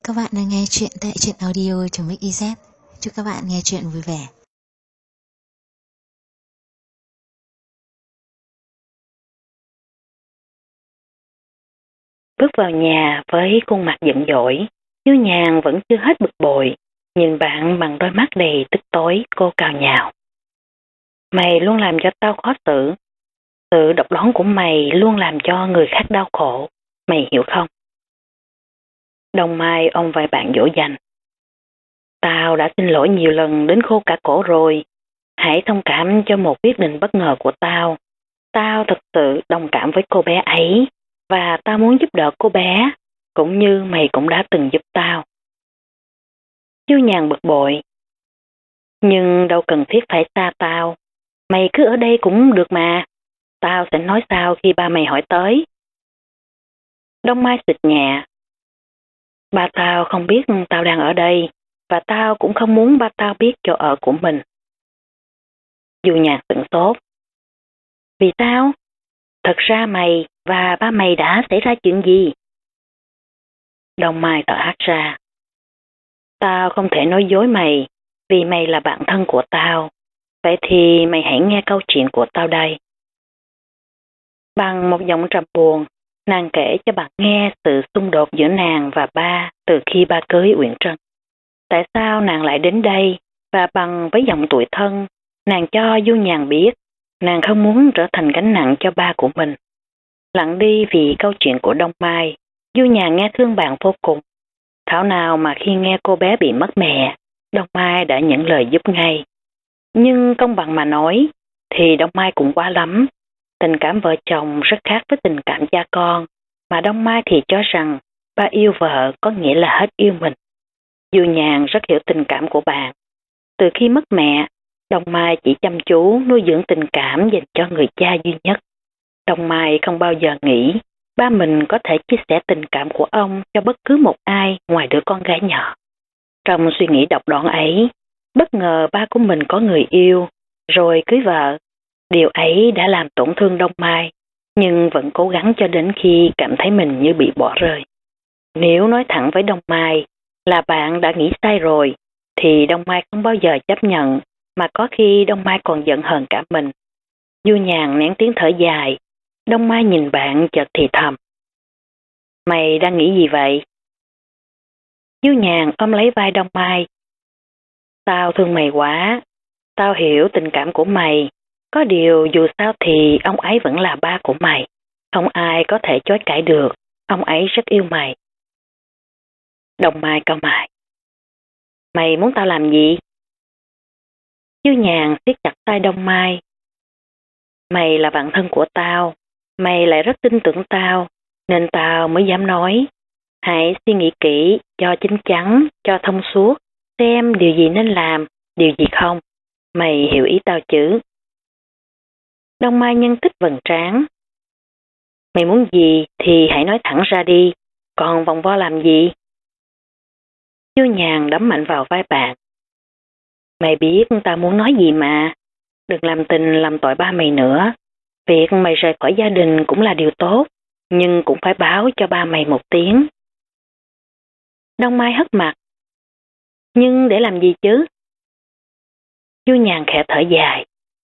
các bạn đang nghe chuyện tại truyện audio.mix.iz. Chúc các bạn nghe chuyện vui vẻ. Bước vào nhà với khuôn mặt giận dỗi, Như Nhàn vẫn chưa hết bực bội, nhìn bạn bằng đôi mắt đầy tức tối, cô cào nhào. Mày luôn làm cho tao khó xử. Sự độc đoán của mày luôn làm cho người khác đau khổ. Mày hiểu không? Đồng Mai ôm vai bạn dỗ dành. Tao đã xin lỗi nhiều lần đến khô cả cổ rồi. Hãy thông cảm cho một quyết định bất ngờ của tao. Tao thật sự đồng cảm với cô bé ấy. Và tao muốn giúp đỡ cô bé, cũng như mày cũng đã từng giúp tao. Như Nhàn bực bội. Nhưng đâu cần thiết phải xa tao. Mày cứ ở đây cũng được mà. Tao sẽ nói sao khi ba mày hỏi tới. Đông Mai xịt nhẹ. Ba tao không biết tao đang ở đây, và tao cũng không muốn ba tao biết chỗ ở của mình. Du Nhàn sửng sốt. Vì sao? Thật ra mày và ba mày đã xảy ra chuyện gì? Đông Mai thở hắt ra. Tao không thể nói dối mày, vì mày là bạn thân của tao. Vậy thì mày hãy nghe câu chuyện của tao đây. Bằng một giọng trầm buồn, nàng kể cho bạn nghe sự xung đột giữa nàng và ba từ khi ba cưới Uyển Trân. Tại sao nàng lại đến đây, và bằng với giọng tủi thân, nàng cho Du Nhàn biết nàng không muốn trở thành gánh nặng cho ba của mình. Lặng đi vì câu chuyện của Đông Mai, Du Nhàn nghe thương bạn vô cùng. Thảo nào mà khi nghe cô bé bị mất mẹ, Đông Mai đã nhận lời giúp ngay. Nhưng công bằng mà nói, thì Đông Mai cũng quá lắm. Tình cảm vợ chồng rất khác với tình cảm cha con, mà Đông Mai thì cho rằng ba yêu vợ có nghĩa là hết yêu mình. Du Nhàn rất hiểu tình cảm của bạn. Từ khi mất mẹ, Đông Mai chỉ chăm chú nuôi dưỡng tình cảm dành cho người cha duy nhất. Đông Mai không bao giờ nghĩ ba mình có thể chia sẻ tình cảm của ông cho bất cứ một ai ngoài đứa con gái nhỏ. Trong suy nghĩ độc đoán ấy, bất ngờ ba của mình có người yêu, rồi cưới vợ. Điều ấy đã làm tổn thương Đông Mai, nhưng vẫn cố gắng cho đến khi cảm thấy mình như bị bỏ rơi. Nếu nói thẳng với Đông Mai là bạn đã nghĩ sai rồi, thì Đông Mai không bao giờ chấp nhận, mà có khi Đông Mai còn giận hờn cả mình. Du Nhàn nén tiếng thở dài. Đông Mai nhìn bạn chợt thì thầm. Mày đang nghĩ gì vậy? Du Nhàn ôm lấy vai Đông Mai. Tao thương mày quá. Tao hiểu tình cảm của mày. Có điều dù sao thì ông ấy vẫn là ba của mày. Không ai có thể chối cãi được. Ông ấy rất yêu mày. Đông Mai cau mày. Mày muốn tao làm gì? Du Nhàn siết chặt tay Đông Mai. Mày là bạn thân của tao. Mày lại rất tin tưởng tao, nên tao mới dám nói. Hãy suy nghĩ kỹ, cho chín chắn, cho thông suốt, xem điều gì nên làm, điều gì không. Mày hiểu ý tao chứ? Đông Mai nhân tích vầng trán. Mày muốn gì thì hãy nói thẳng ra đi, còn vòng vo làm gì? Du Nhàn đấm mạnh vào vai bạn. Mày biết tao muốn nói gì mà, đừng làm tình làm tội ba mày nữa. Việc mày rời khỏi gia đình cũng là điều tốt, nhưng cũng phải báo cho ba mày một tiếng. Đông Mai hất mặt. Nhưng để làm gì chứ? Du Nhàn khẽ thở dài.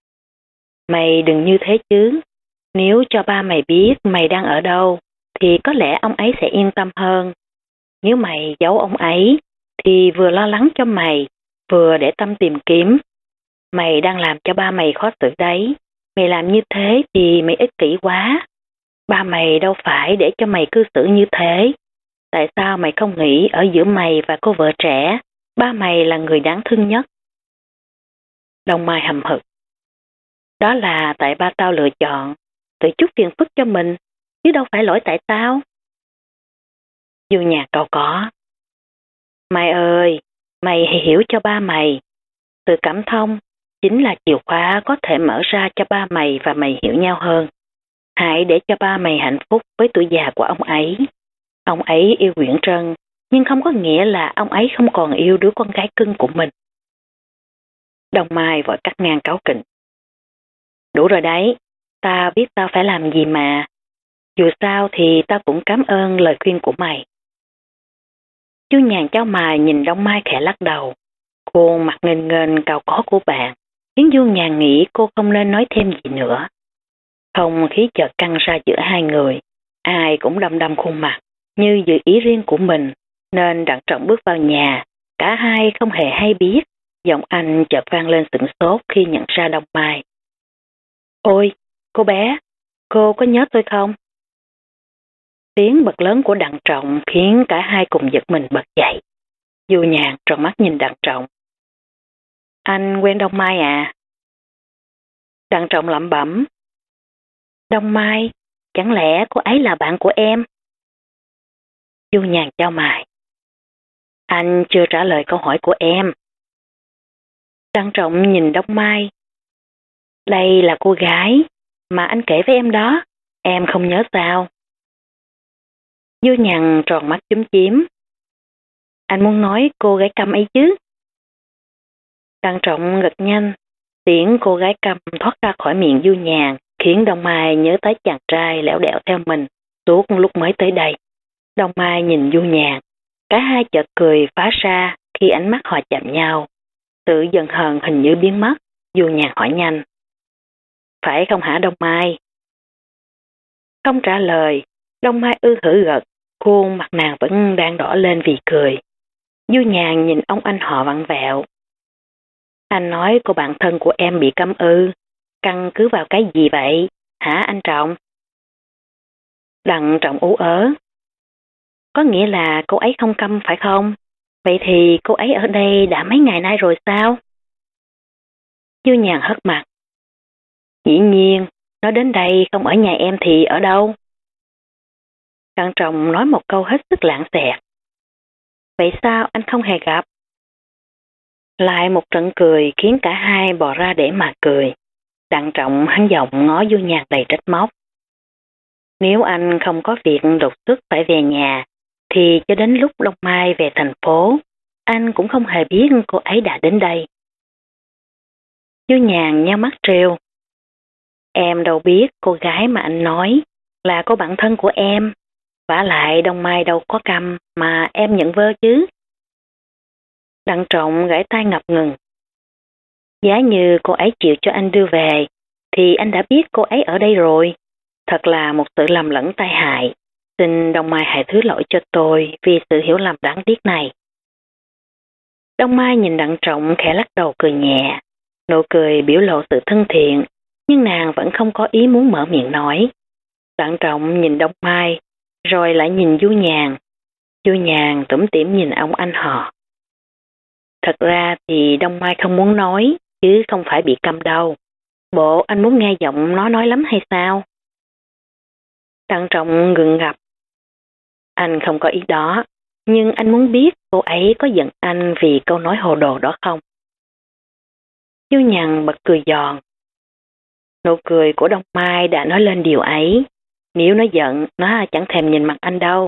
Mày đừng như thế chứ. Nếu cho ba mày biết mày đang ở đâu, thì có lẽ ông ấy sẽ yên tâm hơn. Nếu mày giấu ông ấy, thì vừa lo lắng cho mày, vừa để tâm tìm kiếm. Mày đang làm cho ba mày khó xử đấy. Mày làm như thế thì mày ích kỷ quá. Ba mày đâu phải để cho mày cư xử như thế. Tại sao mày không nghĩ ở giữa mày và cô vợ trẻ, ba mày là người đáng thương nhất? Đông Mai hầm hực. Đó là tại ba tao lựa chọn, tự chuốc phiền phức cho mình, chứ đâu phải lỗi tại tao. Du Nhàn cau có. Mai ơi, mày hãy hiểu cho ba mày. Sự cảm thông chính là chìa khóa có thể mở ra cho ba mày và mày hiểu nhau hơn. Hãy để cho ba mày hạnh phúc với tuổi già của ông ấy. Ông ấy yêu Uyển Trân, nhưng không có nghĩa là ông ấy không còn yêu đứa con gái cưng của mình. Đông Mai vội cắt ngang cáu kỉnh. Đủ rồi đấy, tao biết tao phải làm gì mà. Dù sao thì tao cũng cảm ơn lời khuyên của mày. Chu Nhàn chau mày nhìn Đông Mai khẽ lắc đầu. Khuôn mặt nghênh nghênh cao có của bạn khiến Du Nhàn nghĩ cô không nên nói thêm gì nữa. Không khí chợt căng ra giữa hai người, ai cũng đăm đăm khuôn mặt như dự ý riêng của mình, nên Đặng Trọng bước vào nhà, cả hai không hề hay biết. Giọng anh chợt vang lên sửng sốt khi nhận ra Đông Mai. Ôi, cô bé, cô có nhớ tôi không? Tiếng bật lớn của Đặng Trọng khiến cả hai cùng giật mình bật dậy. Du Nhàn tròn mắt nhìn Đặng Trọng. Anh quen Đông Mai à? Đặng Trọng lẩm bẩm. Đông Mai, chẳng lẽ cô ấy là bạn của em? Du Nhàn chau mày. Anh chưa trả lời câu hỏi của em. Đặng Trọng nhìn Đông Mai. Đây là cô gái mà anh kể với em đó, em không nhớ sao? Du Nhàn tròn mắt chúm chím. Anh muốn nói cô gái câm ấy chứ? Đặng Trọng gật nhanh, tiếng cô gái câm thoát ra khỏi miệng Du Nhàn khiến Đông Mai nhớ tới chàng trai lẻo đẻo theo mình suốt lúc mới tới đây. Đông Mai nhìn Du Nhàn, cả hai chợt cười phá ra khi ánh mắt họ chạm nhau. Sự giận hờn hình như biến mất. Du Nhàn hỏi nhanh. Phải không hả Đông Mai? Không trả lời, Đông Mai hử gật, khuôn mặt nàng vẫn đang đỏ lên vì cười. Du Nhàn nhìn ông anh họ vặn vẹo. Anh nói cô bạn thân của em bị câm ư, căn cứ vào cái gì vậy, hả anh Trọng? Đặng Trọng ú ớ. Có nghĩa là cô ấy không câm phải không? Vậy thì cô ấy ở đây đã mấy ngày nay rồi sao? Du Nhàn hất mặt. Dĩ nhiên, nó đến đây không ở nhà em thì ở đâu? Đặng Trọng nói một câu hết sức lãng xẹt. Vậy sao anh không hề gặp? Lại một trận cười khiến cả hai bò ra để mà cười. Đặng Trọng hắn giọng ngó Du Nhàn đầy trách móc. Nếu anh không có việc đột xuất phải về nhà, thì cho đến lúc Đông Mai về thành phố, anh cũng không hề biết cô ấy đã đến đây. Du Nhàn nheo mắt trêu. Em đâu biết cô gái mà anh nói là cô bạn thân của em, vả lại Đông Mai đâu có câm mà em nhận vơ chứ. Đặng Trọng gãi tai ngập ngừng. Giá như cô ấy chịu cho anh đưa về, thì anh đã biết cô ấy ở đây rồi. Thật là một sự lầm lẫn tai hại. Xin Đông Mai hãy thứ lỗi cho tôi vì sự hiểu lầm đáng tiếc này. Đông Mai nhìn Đặng Trọng khẽ lắc đầu cười nhẹ. Nụ cười biểu lộ sự thân thiện, nhưng nàng vẫn không có ý muốn mở miệng nói. Đặng Trọng nhìn Đông Mai, rồi lại nhìn Du Nhàn. Du Nhàn tủm tỉm nhìn ông anh họ. Thật ra thì Đông Mai không muốn nói, chứ không phải bị câm đâu. Bộ anh muốn nghe giọng nó nói lắm hay sao? Đặng Trọng ngượng ngập. Anh không có ý đó, nhưng anh muốn biết cô ấy có giận anh vì câu nói hồ đồ đó không? Du Nhàn bật cười giòn. Nụ cười của Đông Mai đã nói lên điều ấy. Nếu nó giận, nó chẳng thèm nhìn mặt anh đâu.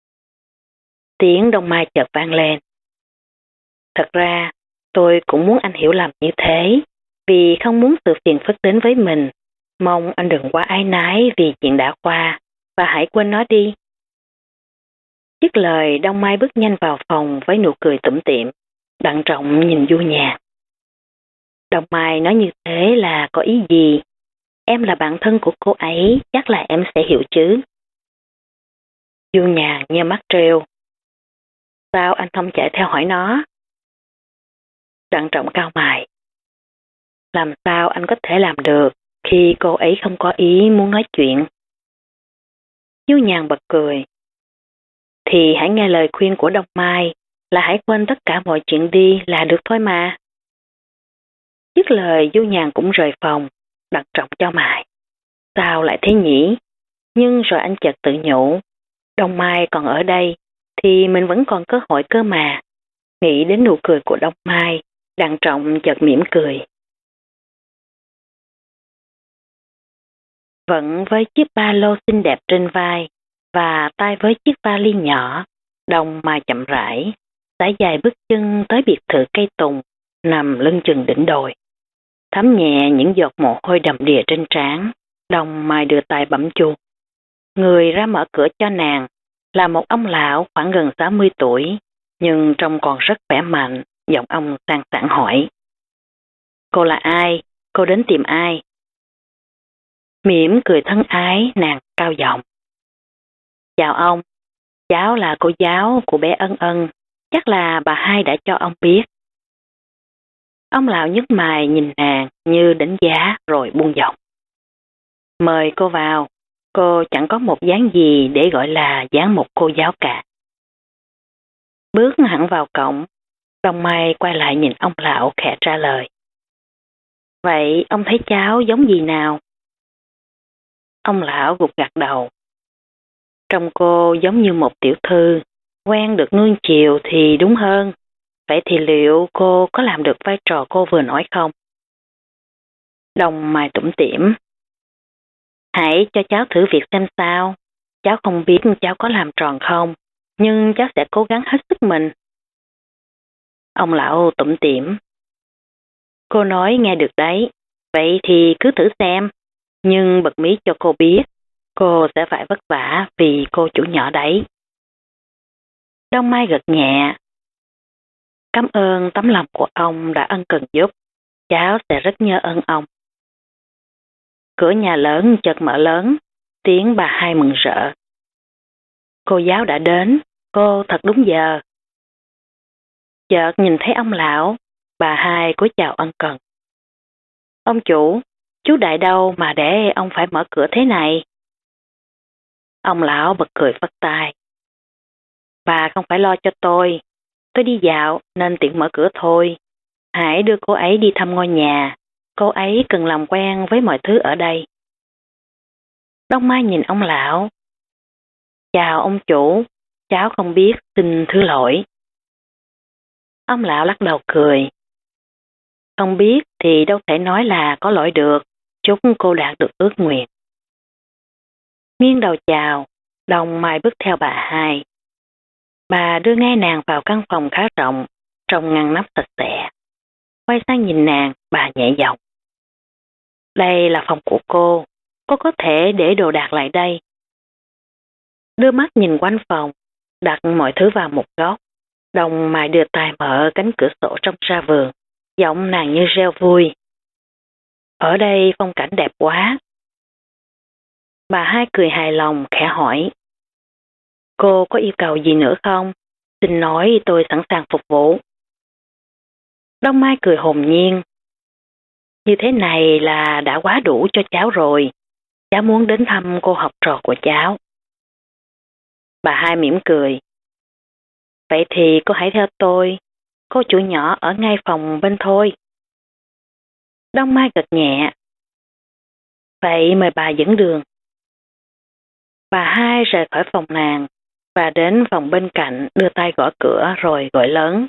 Tiếng Đông Mai chợt vang lên. Thật ra, tôi cũng muốn anh hiểu lầm như thế, vì không muốn sự phiền phức đến với mình. Mong anh đừng quá áy náy vì chuyện đã qua, và hãy quên nó đi. Dứt lời, Đông Mai bước nhanh vào phòng với nụ cười tủm tỉm. Đặng Trọng nhìn Du Nhàn. Đông Mai nói như thế là có ý gì? Em là bạn thân của cô ấy, chắc là em sẽ hiểu chứ. Du Nhàn nheo mắt trêu. Sao anh không chạy theo hỏi nó? Đặng Trọng cau mày. Làm sao anh có thể làm được khi cô ấy không có ý muốn nói chuyện? Du Nhàn bật cười. Thì hãy nghe lời khuyên của Đông Mai, là hãy quên tất cả mọi chuyện đi là được thôi mà. Dứt lời Du Nhàn cũng rời phòng. Đặng Trọng cho mày. Sao lại thế nhỉ? Nhưng rồi anh chợt tự nhủ. Đông Mai còn ở đây, thì mình vẫn còn cơ hội cơ mà. Nghĩ đến nụ cười của Đông Mai, Đặng Trọng chợt mỉm cười. Vẫn với chiếc ba lô xinh đẹp trên vai, và tay với chiếc vali nhỏ, Đông Mai chậm rãi, sải dài bước chân tới biệt thự cây tùng, nằm lưng chừng đỉnh đồi. Thấm nhẹ những giọt mồ hôi đầm đìa trên trán, Đông Mai đưa tay bấm chuông. Người ra mở cửa cho nàng là một ông lão khoảng gần 60 tuổi, nhưng trông còn rất khỏe mạnh, giọng ông sang sảng hỏi. Cô là ai? Cô đến tìm ai? Mỉm cười thân ái, nàng cao giọng. Chào ông, cháu là cô giáo của bé Ân Ân, chắc là bà hai đã cho ông biết. Ông lão nhấc mày nhìn nàng như đánh giá rồi buông giọng. Mời cô vào, cô chẳng có một dáng gì để gọi là dáng một cô giáo cả. Bước hẳn vào cổng, Đông Mai quay lại nhìn ông lão khẽ trả lời. Vậy ông thấy cháu giống gì nào? Ông lão gục gặt đầu. Trông cô giống như một tiểu thư, quen được nuông chiều thì đúng hơn. Vậy thì liệu cô có làm được vai trò cô vừa nói không? Đông Mai tủm tỉm. Hãy cho cháu thử việc xem sao. Cháu không biết cháu có làm tròn không, nhưng cháu sẽ cố gắng hết sức mình. Ông lão tủm tỉm. Cô nói nghe được đấy, vậy thì cứ thử xem. Nhưng bật mí cho cô biết, cô sẽ phải vất vả vì cô chủ nhỏ đấy. Đông Mai gật nhẹ. Cảm ơn tấm lòng của ông đã ân cần giúp, cháu sẽ rất nhớ ơn ông. Cửa nhà lớn chợt mở lớn, tiếng bà hai mừng rỡ. Cô giáo đã đến, cô thật đúng giờ. Chợt nhìn thấy ông lão, bà hai cúi chào ân cần. Ông chủ, chú Đại đâu mà để ông phải mở cửa thế này? Ông lão bật cười phất tay. Bà không phải lo cho tôi đi dạo nên tiện mở cửa thôi. Hãy đưa cô ấy đi thăm ngôi nhà, cô ấy cần làm quen với mọi thứ ở đây. Đông Mai nhìn ông lão. Chào ông chủ, cháu không biết, xin thứ lỗi. Ông lão lắc đầu cười. Không biết thì đâu thể nói là có lỗi được, chúc cô đạt được ước nguyện. Nghiêng đầu chào, Đông Mai bước theo bà hai. Bà đưa ngay nàng vào căn phòng khá rộng, trông ngăn nắp sạch sẽ. Quay sang nhìn nàng, bà nhẹ giọng. Đây là phòng của cô có thể để đồ đạc lại đây. Đưa mắt nhìn quanh phòng, đặt mọi thứ vào một góc. Đông Mai đưa tay mở cánh cửa sổ trông ra vườn, giọng nàng như reo vui. Ở đây phong cảnh đẹp quá. Bà hai cười hài lòng khẽ hỏi. Cô có yêu cầu gì nữa không? Xin nói tôi sẵn sàng phục vụ. Đông Mai cười hồn nhiên. Như thế này là đã quá đủ cho cháu rồi. Cháu muốn đến thăm cô học trò của cháu. Bà hai mỉm cười. Vậy thì cô hãy theo tôi. Cô chủ nhỏ ở ngay phòng bên thôi. Đông Mai gật nhẹ. Vậy mời bà dẫn đường. Bà hai rời khỏi phòng nàng và đến phòng bên cạnh đưa tay gõ cửa rồi gọi lớn.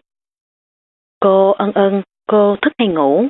Cô Ân Ân, cô thức hay ngủ?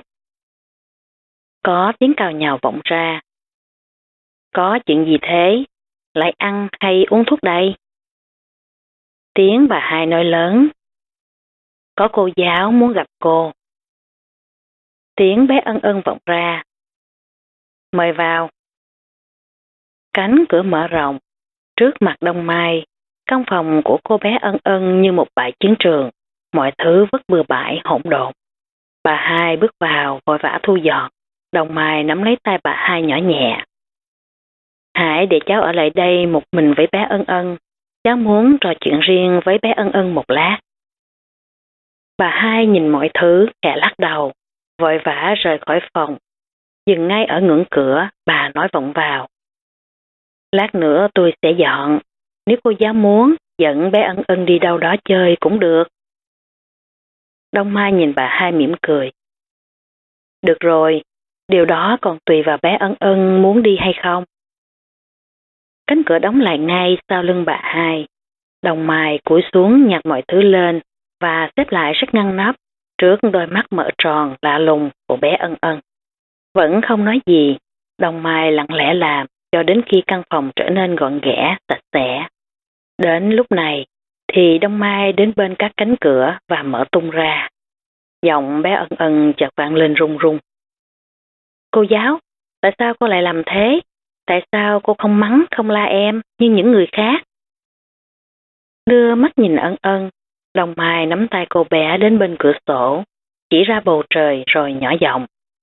Có tiếng cào nhào vọng ra. Có chuyện gì thế? Lại ăn hay uống thuốc đây? Tiếng bà hai nói lớn. Có cô giáo muốn gặp cô. Tiếng bé Ân Ân vọng ra. Mời vào. Cánh cửa mở rộng. Trước mặt Đông Mai, căn phòng của cô bé Ân Ân như một bãi chiến trường. Mọi thứ vất bừa bãi hỗn độn. Bà hai bước vào vội vã thu dọn. Đông Mai nắm lấy tay bà hai nhỏ nhẹ. Hãy để cháu ở lại đây một mình với bé Ân Ân. Cháu muốn trò chuyện riêng với bé Ân Ân một lát. Bà hai nhìn mọi thứ khẽ lắc đầu, vội vã rời khỏi phòng. Dừng ngay ở ngưỡng cửa, bà nói vọng vào. Lát nữa tôi sẽ dọn. Nếu cô giáo muốn, dẫn bé Ân Ân đi đâu đó chơi cũng được. Đông Mai nhìn bà hai mỉm cười. Được rồi, điều đó còn tùy vào bé Ân Ân muốn đi hay không. Cánh cửa đóng lại ngay sau lưng bà hai. Đông Mai cúi xuống nhặt mọi thứ lên và xếp lại rất ngăn nắp trước đôi mắt mở tròn lạ lùng của bé Ân Ân. Vẫn không nói gì, Đông Mai lặng lẽ làm cho đến khi căn phòng trở nên gọn ghẽ, sạch sẽ. Đến lúc này thì Đông Mai đến bên các cánh cửa và mở tung ra. Giọng bé Ân Ân chợt vang lên run run. Cô giáo, tại sao cô lại làm thế? Tại sao cô không mắng, không la em như những người khác? Đưa mắt nhìn Ân Ân, Đông Mai nắm tay cô bé đến bên cửa sổ, chỉ ra bầu trời rồi nhỏ giọng.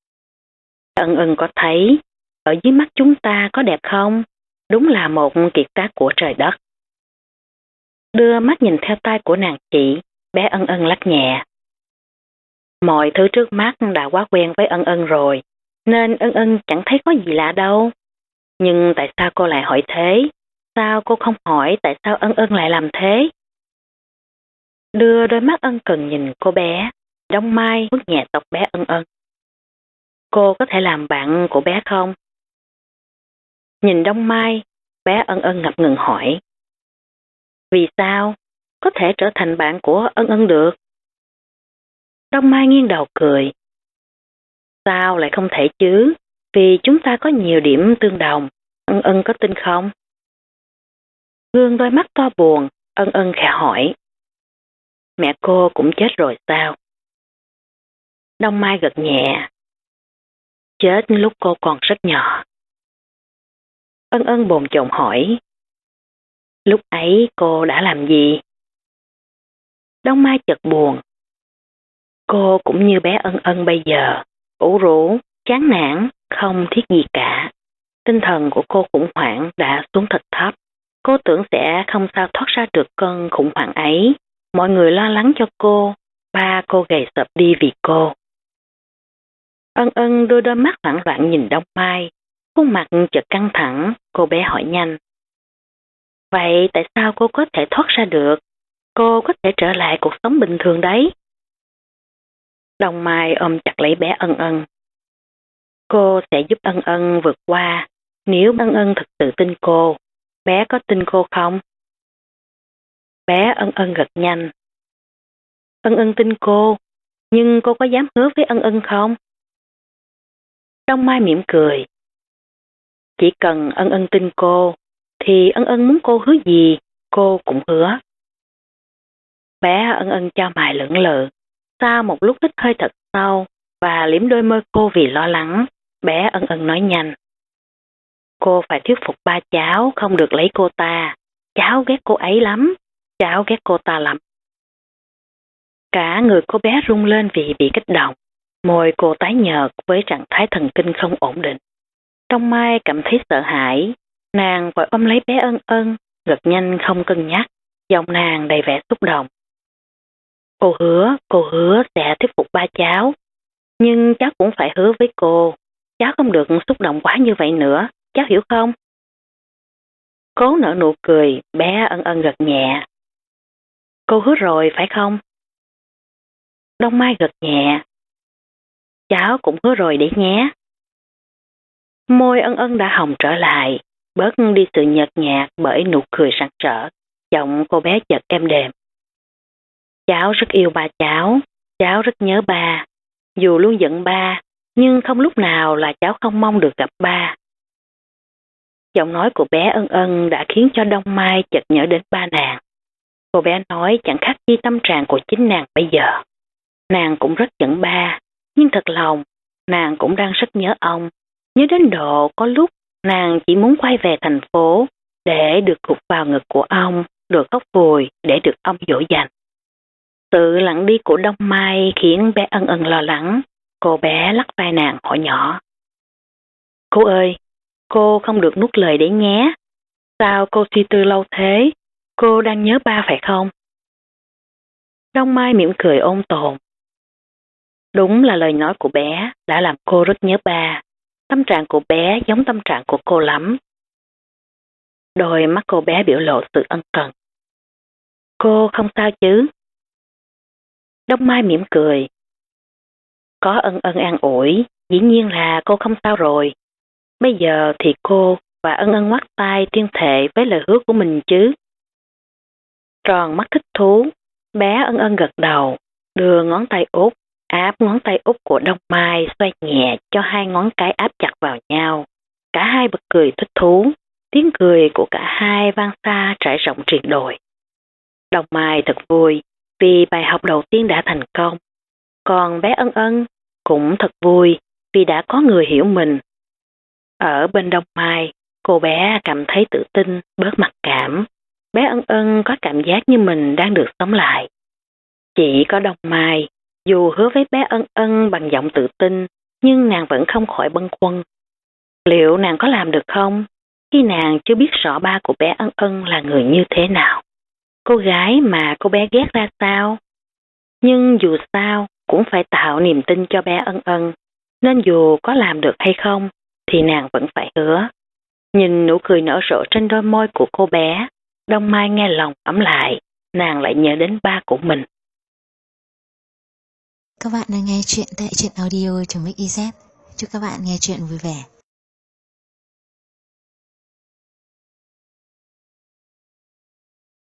Ân Ân có thấy, ở dưới mắt chúng ta có đẹp không? Đúng là một kiệt tác của trời đất. Đưa mắt nhìn theo tay của nàng chị, bé Ân Ân lắc nhẹ. Mọi thứ trước mắt đã quá quen với Ân Ân rồi, nên Ân Ân chẳng thấy có gì lạ đâu. Nhưng tại sao cô lại hỏi thế? Sao cô không hỏi tại sao Ân Ân lại làm thế? Đưa đôi mắt ân cần nhìn cô bé, Đông Mai vuốt nhẹ tóc bé Ân Ân. Cô có thể làm bạn của bé không? Nhìn Đông Mai, bé Ân Ân ngập ngừng hỏi. Vì sao? Có thể trở thành bạn của Ân Ân được? Đông Mai nghiêng đầu cười. Sao lại không thể chứ? Vì chúng ta có nhiều điểm tương đồng. Ân Ân có tin không? Gương đôi mắt to buồn, Ân Ân khẽ hỏi. Mẹ cô cũng chết rồi sao? Đông Mai gật nhẹ. Chết lúc cô còn rất nhỏ. Ân Ân bồn chồn hỏi. Lúc ấy cô đã làm gì? Đông Mai chợt buồn. Cô cũng như bé Ân Ân bây giờ, ủ rũ, chán nản, không thiết gì cả. Tinh thần của cô khủng hoảng đã xuống thật thấp. Cô tưởng sẽ không sao thoát ra được cơn khủng hoảng ấy. Mọi người lo lắng cho cô, ba cô gầy sập đi vì cô. Ân Ân đưa đôi mắt hoảng loạn nhìn Đông Mai, khuôn mặt chợt căng thẳng, cô bé hỏi nhanh. Vậy tại sao cô có thể thoát ra được? Cô có thể trở lại cuộc sống bình thường đấy. Đông Mai ôm chặt lấy bé Ân Ân. Cô sẽ giúp Ân Ân vượt qua, nếu Ân Ân thực sự tin cô. Bé có tin cô không? Bé Ân Ân gật nhanh. Ân Ân tin cô, nhưng cô có dám hứa với Ân Ân không? Đông Mai mỉm cười. Chỉ cần Ân Ân tin cô, thì Ân Ân muốn cô hứa gì, cô cũng hứa. Bé Ân Ân cho mày lưỡng lự. Sau một lúc hít hơi thật sâu và liếm đôi môi cô vì lo lắng, bé Ân Ân nói nhanh. Cô phải thuyết phục ba cháu không được lấy cô ta. Cháu ghét cô ấy lắm. Cháu ghét cô ta lắm. Cả người cô bé rung lên vì bị kích động. Môi cô tái nhợt với trạng thái thần kinh không ổn định. Đông Mai cảm thấy sợ hãi. Nàng vội ôm lấy bé Ân Ân, gật nhanh không cân nhắc. Giọng nàng đầy vẻ xúc động. Cô hứa sẽ thuyết phục ba cháu. Nhưng cháu cũng phải hứa với cô. Cháu không được xúc động quá như vậy nữa. Cháu hiểu không? Cố nở nụ cười, bé Ân Ân gật nhẹ. Cô hứa rồi phải không? Đông Mai gật nhẹ. Cháu cũng hứa rồi đấy nhé. Môi Ân Ân đã hồng trở lại, bớt đi sự nhợt nhạt bởi nụ cười rạng rỡ. Giọng cô bé chợt êm đềm. Cháu rất yêu ba cháu rất nhớ ba. Dù luôn giận ba, nhưng không lúc nào là cháu không mong được gặp ba. Giọng nói của bé Ân Ân đã khiến cho Đông Mai chợt nhớ đến ba nàng. Cô bé nói chẳng khác gì tâm trạng của chính nàng bây giờ. Nàng cũng rất giận ba, nhưng thật lòng, nàng cũng đang rất nhớ ông. Nhớ đến độ có lúc nàng chỉ muốn quay về thành phố để được gục vào ngực của ông, được khóc vùi để được ông dỗ dành. Sự lặng đi của Đông Mai khiến bé Ân Ân lo lắng. Cô bé lắc vai nàng hỏi nhỏ. Cô ơi, cô không được nuốt lời đấy nhé. Sao cô suy tư lâu thế? Cô đang nhớ ba phải không? Đông Mai mỉm cười ôn tồn. Đúng là lời nói của bé đã làm cô rất nhớ ba. Tâm trạng của bé giống tâm trạng của cô lắm. Đôi mắt cô bé biểu lộ sự ân cần. Cô không sao chứ? Đông Mai mỉm cười. Có Ân Ân an ủi, dĩ nhiên là cô không sao rồi. Bây giờ thì cô và Ân Ân ngoắt tay tuyên thệ với lời hứa của mình chứ. Tròn mắt thích thú, bé Ân Ân gật đầu, đưa ngón tay út, áp ngón tay út của Đông Mai xoay nhẹ cho hai ngón cái áp chặt vào nhau. Cả hai bật cười thích thú, tiếng cười của cả hai vang xa trải rộng triền đồi. Đông Mai thật vui vì bài học đầu tiên đã thành công. Còn bé Ân Ân cũng thật vui vì đã có người hiểu mình. Ở bên Đông Mai, cô bé cảm thấy tự tin, bớt mặc cảm. Bé Ân Ân có cảm giác như mình đang được sống lại. Chỉ có Đông Mai, dù hứa với bé Ân Ân bằng giọng tự tin, nhưng nàng vẫn không khỏi bâng khuâng. Liệu nàng có làm được không? Khi nàng chưa biết rõ ba của bé Ân Ân là người như thế nào. Cô gái mà cô bé ghét ra sao? Nhưng dù sao cũng phải tạo niềm tin cho bé Ân Ân, nên dù có làm được hay không thì nàng vẫn phải hứa. Nhìn nụ cười nở rộ trên đôi môi của cô bé, Đông Mai nghe lòng ấm lại, nàng lại nhớ đến ba của mình. Các bạn đang nghe chuyện tại truyện audio.mix.iz. Chúc các bạn nghe chuyện vui vẻ.